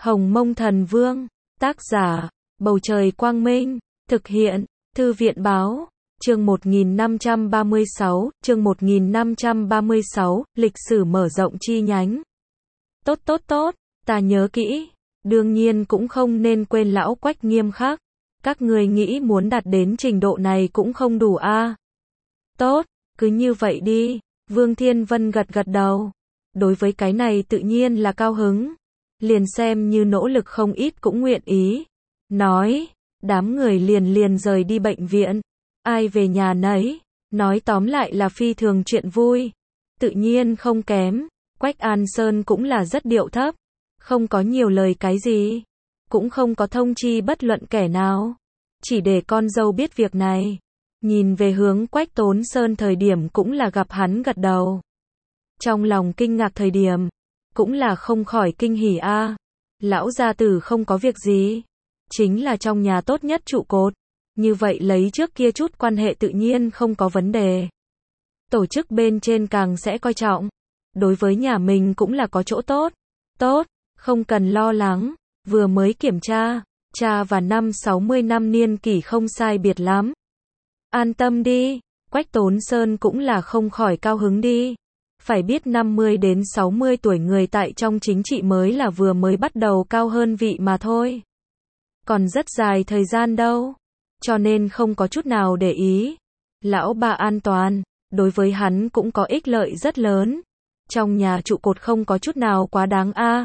Hồng Mông Thần Vương, tác giả, Bầu Trời Quang Minh, thực hiện, Thư viện Báo, chương 1536, lịch sử mở rộng chi nhánh. Tốt, ta nhớ kỹ, đương nhiên cũng không nên quên lão Quách nghiêm khắc. Các người nghĩ muốn đạt đến trình độ này cũng không đủ a. Tốt, cứ như vậy đi, Vương Thiên Vân gật gật đầu. Đối với cái này tự nhiên là cao hứng. Liền xem như nỗ lực không ít cũng nguyện ý. Nói, đám người liền rời đi bệnh viện. Ai về nhà nấy, nói tóm lại là phi thường chuyện vui. Tự nhiên không kém, Quách An Sơn cũng là rất điệu thấp. Không có nhiều lời cái gì. Cũng không có thông chi bất luận kẻ nào. Chỉ để con dâu biết việc này. Nhìn về hướng Quách Tốn Sơn thời điểm cũng là gặp hắn gật đầu. Trong lòng kinh ngạc thời điểm, cũng là không khỏi kinh hỉ a. Lão gia tử không có việc gì, chính là trong nhà tốt nhất trụ cột, như vậy lấy trước kia chút quan hệ tự nhiên không có vấn đề. Tổ chức bên trên càng sẽ coi trọng, đối với nhà mình cũng là có chỗ tốt. Tốt, không cần lo lắng, vừa mới kiểm tra, cha và năm 60 năm niên kỷ không sai biệt lắm. An tâm đi, Quách Tốn Sơn cũng là không khỏi cao hứng đi. Phải biết 50 đến 60 tuổi người tại trong chính trị mới là vừa mới bắt đầu cao hơn vị mà thôi. Còn rất dài thời gian đâu. Cho nên không có chút nào để ý. Lão bà an toàn, đối với hắn cũng có ích lợi rất lớn. Trong nhà trụ cột không có chút nào quá đáng a.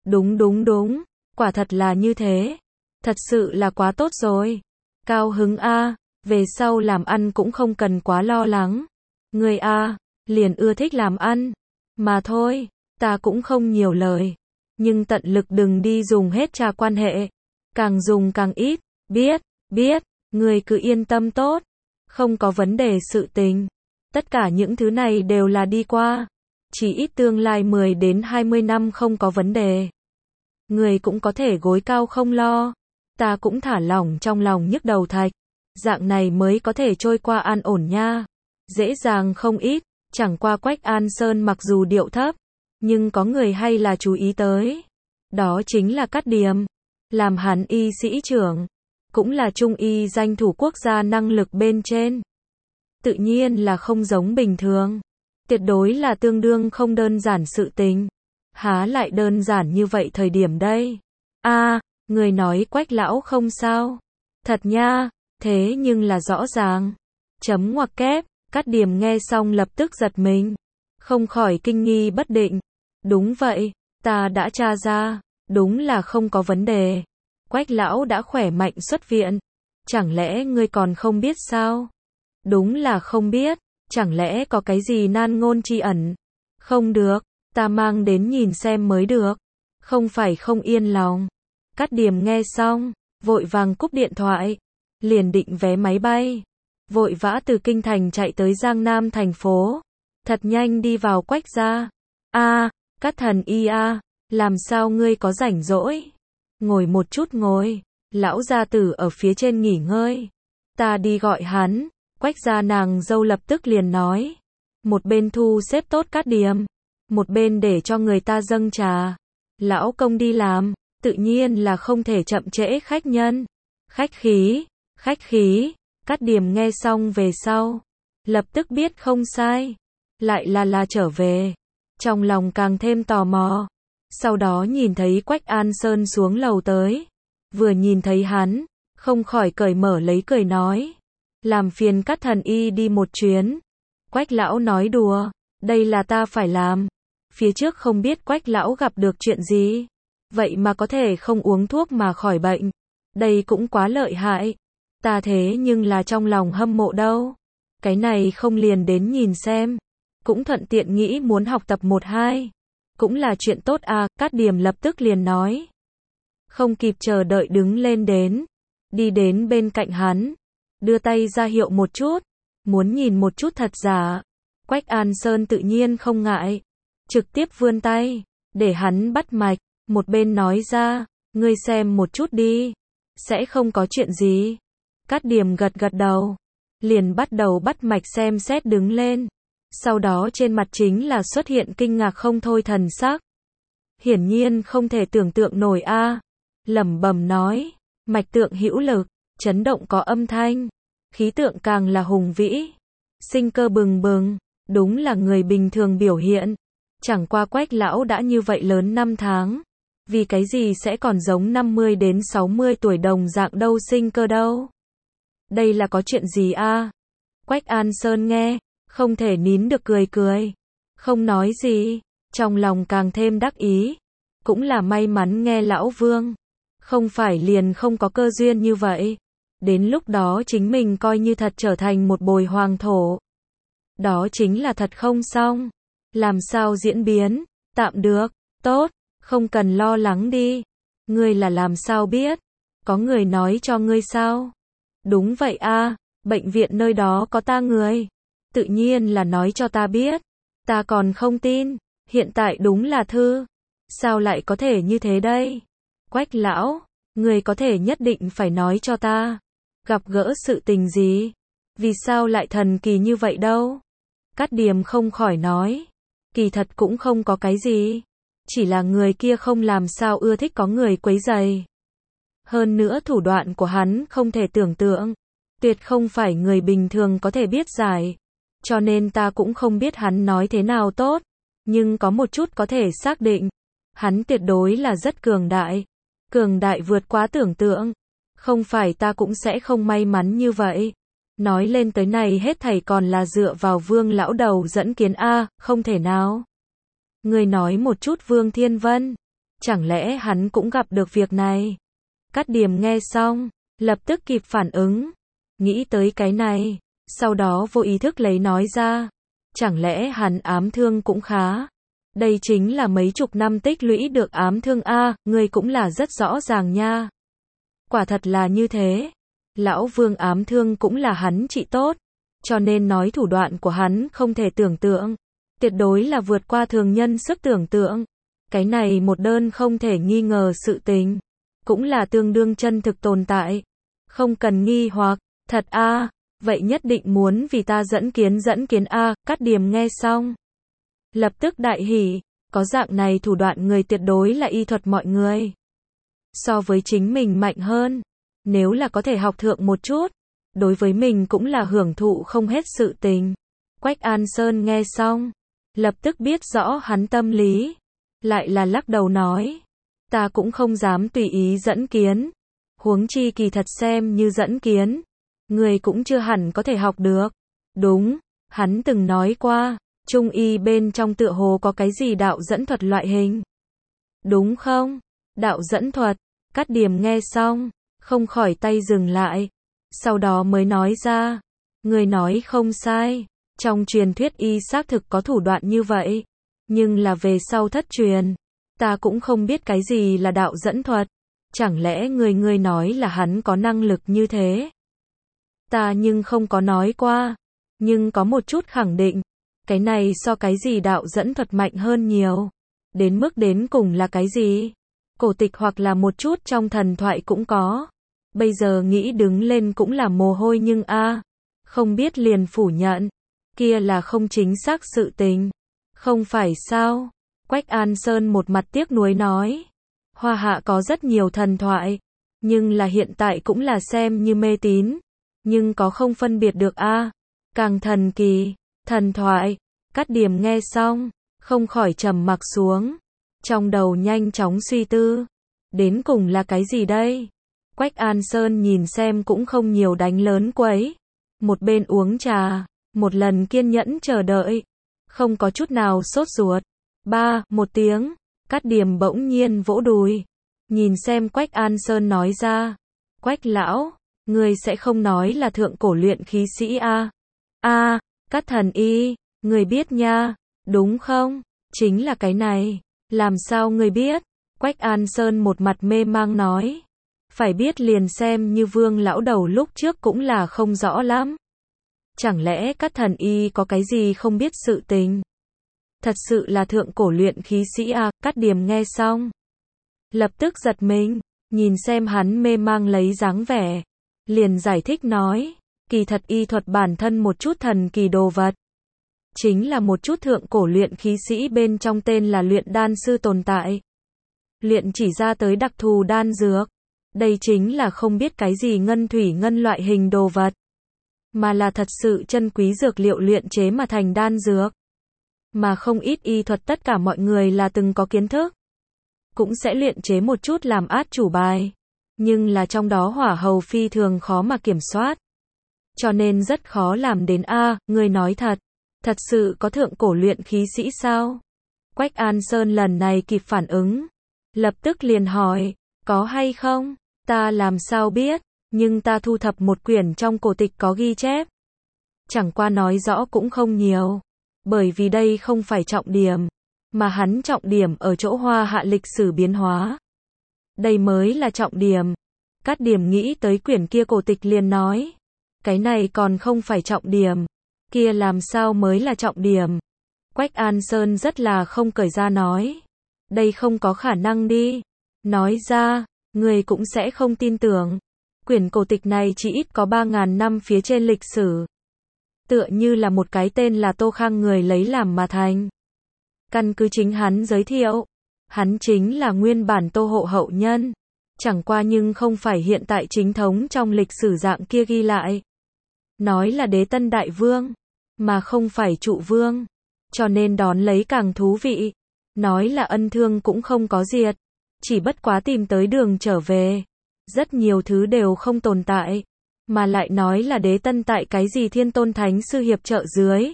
Đúng, quả thật là như thế. Thật sự là quá tốt rồi. Cao hứng a, về sau làm ăn cũng không cần quá lo lắng. Người a, liền ưa thích làm ăn. Mà thôi, ta cũng không nhiều lời. Nhưng tận lực đừng đi dùng hết trà quan hệ. Càng dùng càng ít. Biết, người cứ yên tâm tốt. Không có vấn đề sự tình. Tất cả những thứ này đều là đi qua. Chỉ ít tương lai 10 đến 20 năm không có vấn đề. Người cũng có thể gối cao không lo. Ta cũng thả lỏng trong lòng nhức đầu thạch. Dạng này mới có thể trôi qua an ổn nha. Dễ dàng không ít. Chẳng qua Quách An Sơn mặc dù điệu thấp, nhưng có người hay là chú ý tới. Đó chính là Cát Điềm. Làm hắn y sĩ trưởng, cũng là trung y danh thủ quốc gia năng lực bên trên. Tự nhiên là không giống bình thường. Tuyệt đối là tương đương không đơn giản sự tình. Há lại đơn giản như vậy thời điểm đây. Người nói Quách lão không sao. Thật nha, thế nhưng là rõ ràng. Chấm ngoặc kép. Cát Điềm nghe xong lập tức giật mình. Không khỏi kinh nghi bất định. Đúng vậy, ta đã tra ra. Đúng là không có vấn đề. Quách lão đã khỏe mạnh xuất viện. Chẳng lẽ ngươi còn không biết sao? Đúng là không biết. Chẳng lẽ có cái gì nan ngôn tri ẩn? Không được, ta mang đến nhìn xem mới được. Không phải không yên lòng. Cát Điềm nghe xong, vội vàng cúp điện thoại. Liền định vé máy bay. Vội vã từ Kinh Thành chạy tới Giang Nam thành phố. Thật nhanh đi vào Quách gia. Cát thần y làm sao ngươi có rảnh rỗi? Ngồi một chút ngồi. Lão gia tử ở phía trên nghỉ ngơi. Ta đi gọi hắn. Quách gia nàng dâu lập tức liền nói. Một bên thu xếp tốt Cát Điềm. Một bên để cho người ta dâng trà. Lão công đi làm, tự nhiên là không thể chậm trễ khách nhân. Khách khí. Cát Điềm nghe xong về sau, lập tức biết không sai, lại là trở về, trong lòng càng thêm tò mò. Sau đó nhìn thấy Quách An Sơn xuống lầu tới, vừa nhìn thấy hắn, không khỏi cởi mở lấy cười nói, làm phiền Cát thần y đi một chuyến. Quách lão nói đùa, đây là ta phải làm. Phía trước không biết Quách lão gặp được chuyện gì, vậy mà có thể không uống thuốc mà khỏi bệnh, đây cũng quá lợi hại. Ta thế nhưng là trong lòng hâm mộ đâu. Cái này không liền đến nhìn xem. Cũng thuận tiện nghĩ muốn học tập 1-2. Cũng là chuyện tốt à, Cát Điềm lập tức liền nói. Không kịp chờ đợi đứng lên đến. Đi đến bên cạnh hắn. Đưa tay ra hiệu một chút. Muốn nhìn một chút thật giả. Quách An Sơn tự nhiên không ngại. Trực tiếp vươn tay. Để hắn bắt mạch. Một bên nói ra. Ngươi xem một chút đi. Sẽ không có chuyện gì. Cát Điềm gật đầu, liền bắt đầu bắt mạch xem xét đứng lên. Sau đó trên mặt chính là xuất hiện kinh ngạc không thôi thần sắc. hiển nhiên không thể tưởng tượng nổi a. Lẩm bẩm nói, mạch tượng hữu lực, chấn động có âm thanh, khí tượng càng là hùng vĩ, sinh cơ bừng bừng, đúng là người bình thường biểu hiện. Chẳng qua Quách lão đã như vậy lớn 5 tháng, vì cái gì sẽ còn giống 50 đến 60 tuổi đồng dạng đâu sinh cơ đâu. Đây là có chuyện gì a? Quách An Sơn nghe, không thể nín được cười cười, không nói gì, trong lòng càng thêm đắc ý, cũng là may mắn nghe lão Vương, không phải liền không có cơ duyên như vậy, đến lúc đó chính mình coi như thật trở thành một bồi hoàng thổ. Đó chính là thật không xong, làm sao diễn biến, tạm được, tốt, không cần lo lắng đi, ngươi là làm sao biết, có người nói cho ngươi sao? Đúng vậy a, bệnh viện nơi đó có ta người, tự nhiên là nói cho ta biết, ta còn không tin, hiện tại đúng là thư, sao lại có thể như thế đây? Quách lão, người có thể nhất định phải nói cho ta, gặp gỡ sự tình gì? Vì sao lại thần kỳ như vậy đâu? Cát Điềm không khỏi nói, kỳ thật cũng không có cái gì, chỉ là người kia không làm sao ưa thích có người quấy rầy. Hơn nữa thủ đoạn của hắn không thể tưởng tượng, tuyệt không phải người bình thường có thể biết giải, cho nên ta cũng không biết hắn nói thế nào tốt, nhưng có một chút có thể xác định, hắn tuyệt đối là rất cường đại vượt quá tưởng tượng, không phải ta cũng sẽ không may mắn như vậy. Nói lên tới này hết thảy còn là dựa vào Vương lão đầu dẫn kiến a, không thể nào. Người nói một chút Vương Thiên Vân, chẳng lẽ hắn cũng gặp được việc này? Cát Điềm nghe xong, lập tức kịp phản ứng, nghĩ tới cái này, sau đó vô ý thức lấy nói ra, chẳng lẽ hắn ám thương cũng khá? Đây chính là mấy chục năm tích lũy được ám thương a, người cũng là rất rõ ràng nha. Quả thật là như thế. Lão Vương ám thương cũng là hắn trị tốt, cho nên nói thủ đoạn của hắn không thể tưởng tượng, tuyệt đối là vượt qua thường nhân sức tưởng tượng. Cái này một đơn không thể nghi ngờ sự tình, cũng là tương đương chân thực tồn tại, không cần nghi hoặc, thật a, vậy nhất định muốn vì ta dẫn kiến a. Cát Điềm nghe xong, lập tức đại hỉ, có dạng này thủ đoạn người tuyệt đối là y thuật mọi người, so với chính mình mạnh hơn. Nếu là có thể học thượng một chút, đối với mình cũng là hưởng thụ không hết sự tình. Quách An Sơn nghe xong, lập tức biết rõ hắn tâm lý, lại là lắc đầu nói, ta cũng không dám tùy ý dẫn kiến, huống chi kỳ thật xem như dẫn kiến, người cũng chưa hẳn có thể học được. Đúng, hắn từng nói qua, trung y bên trong tựa hồ có cái gì đạo dẫn thuật loại hình. Đúng không? Đạo dẫn thuật, Cát Điềm nghe xong, không khỏi tay dừng lại, sau đó mới nói ra, người nói không sai, trong truyền thuyết y xác thực có thủ đoạn như vậy, nhưng là về sau thất truyền, ta cũng không biết cái gì là đạo dẫn thuật, chẳng lẽ người nói là hắn có năng lực như thế? Ta nhưng không có nói qua, nhưng có một chút khẳng định, cái này so cái gì đạo dẫn thuật mạnh hơn nhiều, đến mức đến cùng là cái gì? Cổ tịch hoặc là một chút trong thần thoại cũng có. Bây giờ nghĩ đứng lên cũng là mồ hôi nhưng a, không biết liền phủ nhận, kia là không chính xác sự tình. Không phải sao? Quách An Sơn một mặt tiếc nuối nói, Hoa Hạ có rất nhiều thần thoại, nhưng là hiện tại cũng là xem như mê tín, nhưng có không phân biệt được a, càng thần kỳ, thần thoại. Cát Điềm nghe xong, không khỏi trầm mặc xuống, trong đầu nhanh chóng suy tư, đến cùng là cái gì đây? Quách An Sơn nhìn xem cũng không nhiều đánh lớn quấy, một bên uống trà, một lần kiên nhẫn chờ đợi, không có chút nào sốt ruột. Một tiếng, Cát Điềm bỗng nhiên vỗ đùi, nhìn xem Quách An Sơn nói ra, Quách lão, người sẽ không nói là thượng cổ luyện khí sĩ a? Cát thần y, người biết nha, đúng không? Chính là cái này, làm sao người biết? Quách An Sơn một mặt mê mang nói, phải biết liền xem như Vương lão đầu lúc trước cũng là không rõ lắm. Chẳng lẽ Cát thần y có cái gì không biết sự tình? Thật sự là thượng cổ luyện khí sĩ à? Cát Điềm nghe xong, lập tức giật mình, nhìn xem hắn mê mang lấy dáng vẻ, liền giải thích nói, kỳ thật y thuật bản thân một chút thần kỳ đồ vật, chính là một chút thượng cổ luyện khí sĩ bên trong tên là luyện đan sư tồn tại, luyện chỉ ra tới đặc thù đan dược. Đây chính là không biết cái gì ngân thủy ngân loại hình đồ vật, mà là thật sự chân quý dược liệu luyện chế mà thành đan dược. Mà không ít y thuật tất cả mọi người là từng có kiến thức, cũng sẽ luyện chế một chút làm át chủ bài. Nhưng là trong đó hỏa hầu phi thường khó mà kiểm soát. Cho nên rất khó làm đến người nói thật sự có thượng cổ luyện khí sĩ sao? Quách An Sơn lần này kịp phản ứng, lập tức liền hỏi, có hay không? Ta làm sao biết, nhưng ta thu thập một quyển trong cổ tịch có ghi chép. Chẳng qua nói rõ cũng không nhiều, bởi vì đây không phải trọng điểm, mà hắn trọng điểm ở chỗ hoa hạ lịch sử biến hóa. Đây mới là trọng điểm. Cát Điểm nghĩ tới quyển kia cổ tịch liền nói, cái này còn không phải trọng điểm, kia làm sao mới là trọng điểm? Quách An Sơn rất là không cởi ra nói, đây không có khả năng đi. Nói ra, người cũng sẽ không tin tưởng. Quyển cổ tịch này chỉ ít có 3.000 năm phía trên lịch sử. Tựa như là một cái tên là Tô Khang người lấy làm mà thành. Căn cứ chính hắn giới thiệu, hắn chính là nguyên bản Tô Hộ hậu nhân. Chẳng qua nhưng không phải hiện tại chính thống trong lịch sử dạng kia ghi lại. Nói là đế tân đại vương, mà không phải trụ vương. Cho nên đón lấy càng thú vị. Nói là ân thương cũng không có diệt, chỉ bất quá tìm tới đường trở về. Rất nhiều thứ đều không tồn tại, mà lại nói là đế tân tại cái gì thiên tôn thánh sư hiệp trợ dưới,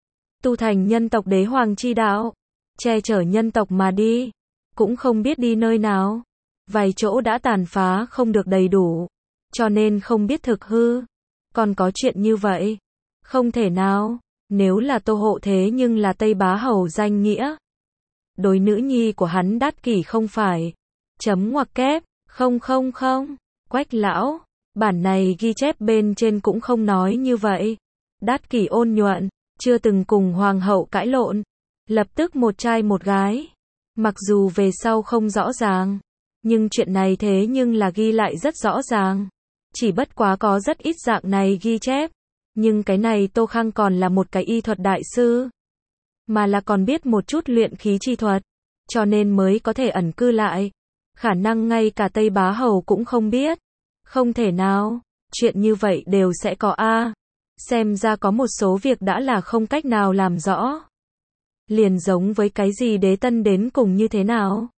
tu thành nhân tộc đế hoàng chi đạo, che chở nhân tộc mà đi, cũng không biết đi nơi nào. Vài chỗ đã tàn phá không được đầy đủ, cho nên không biết thực hư. Còn có chuyện như vậy? Không thể nào, nếu là Tô Hộ thế nhưng là Tây Bá Hầu danh nghĩa. Đối nữ nhi của hắn Đát Kỷ không phải. Chấm ngoặc kép, không. Quách lão, bản này ghi chép bên trên cũng không nói như vậy. Đát Kỷ ôn nhuận, chưa từng cùng hoàng hậu cãi lộn, lập tức một trai một gái. Mặc dù về sau không rõ ràng, nhưng chuyện này thế nhưng là ghi lại rất rõ ràng. Chỉ bất quá có rất ít dạng này ghi chép. Nhưng cái này Tô Khang còn là một cái y thuật đại sư, mà là còn biết một chút luyện khí chi thuật, cho nên mới có thể ẩn cư lại. Khả năng ngay cả Tây Bá Hầu cũng không biết. Không thể nào, chuyện như vậy đều sẽ có Xem ra có một số việc đã là không cách nào làm rõ. Liền giống với cái gì đế tân đến cùng như thế nào?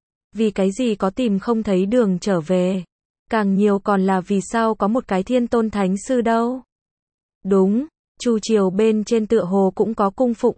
Vì cái gì có tìm không thấy đường trở về? Càng nhiều còn là vì sao có một cái thiên tôn thánh sư đâu? Đúng, Chu triều bên trên tựa hồ cũng có cung phụng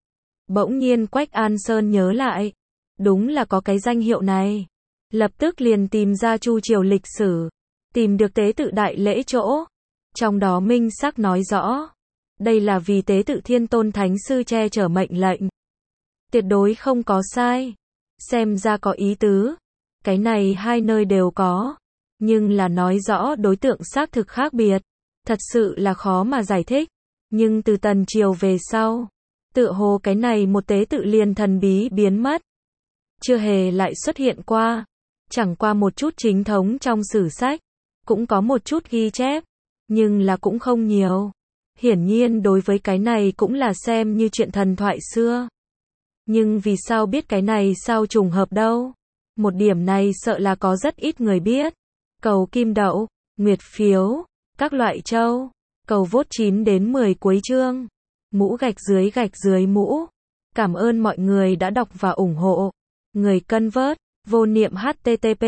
Bỗng nhiên Quách An Sơn nhớ lại, đúng là có cái danh hiệu này. Lập tức liền tìm ra Chu triều lịch sử, tìm được tế tự đại lễ chỗ. Trong đó minh xác nói rõ, đây là vì tế tự thiên tôn thánh sư che chở mệnh lệnh. Tuyệt đối không có sai. Xem ra có ý tứ. Cái này hai nơi đều có, nhưng là nói rõ đối tượng xác thực khác biệt. Thật sự là khó mà giải thích. Nhưng từ Tần triều về sau, tựa hồ cái này một tế tự liền thần bí biến mất, chưa hề lại xuất hiện qua. Chẳng qua một chút chính thống trong sử sách, cũng có một chút ghi chép, nhưng là cũng không nhiều. Hiển nhiên đối với cái này cũng là xem như chuyện thần thoại xưa. Nhưng vì sao biết cái này sao trùng hợp đâu? Một điểm này sợ là có rất ít người biết. Cầu kim đậu, nguyệt phiếu, các loại châu, cầu vote 9 đến 10 cuối chương. Mũ gạch dưới mũ. Cảm ơn mọi người đã đọc và ủng hộ. Người cân vớt, vô niệm http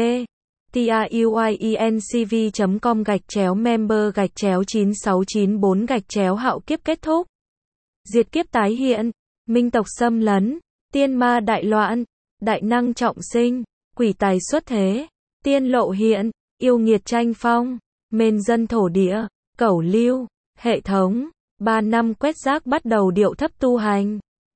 tiuyencv.com/member/9694 hạo kiếp kết thúc. Diệt kiếp tái hiện, minh tộc xâm lấn, tiên ma đại loạn, đại năng trọng sinh, quỷ tài xuất thế, tiên lộ hiện, yêu nghiệt tranh phong, mên dân thổ địa, cẩu lưu, hệ thống, 3 năm quét rác bắt đầu điệu thấp tu hành.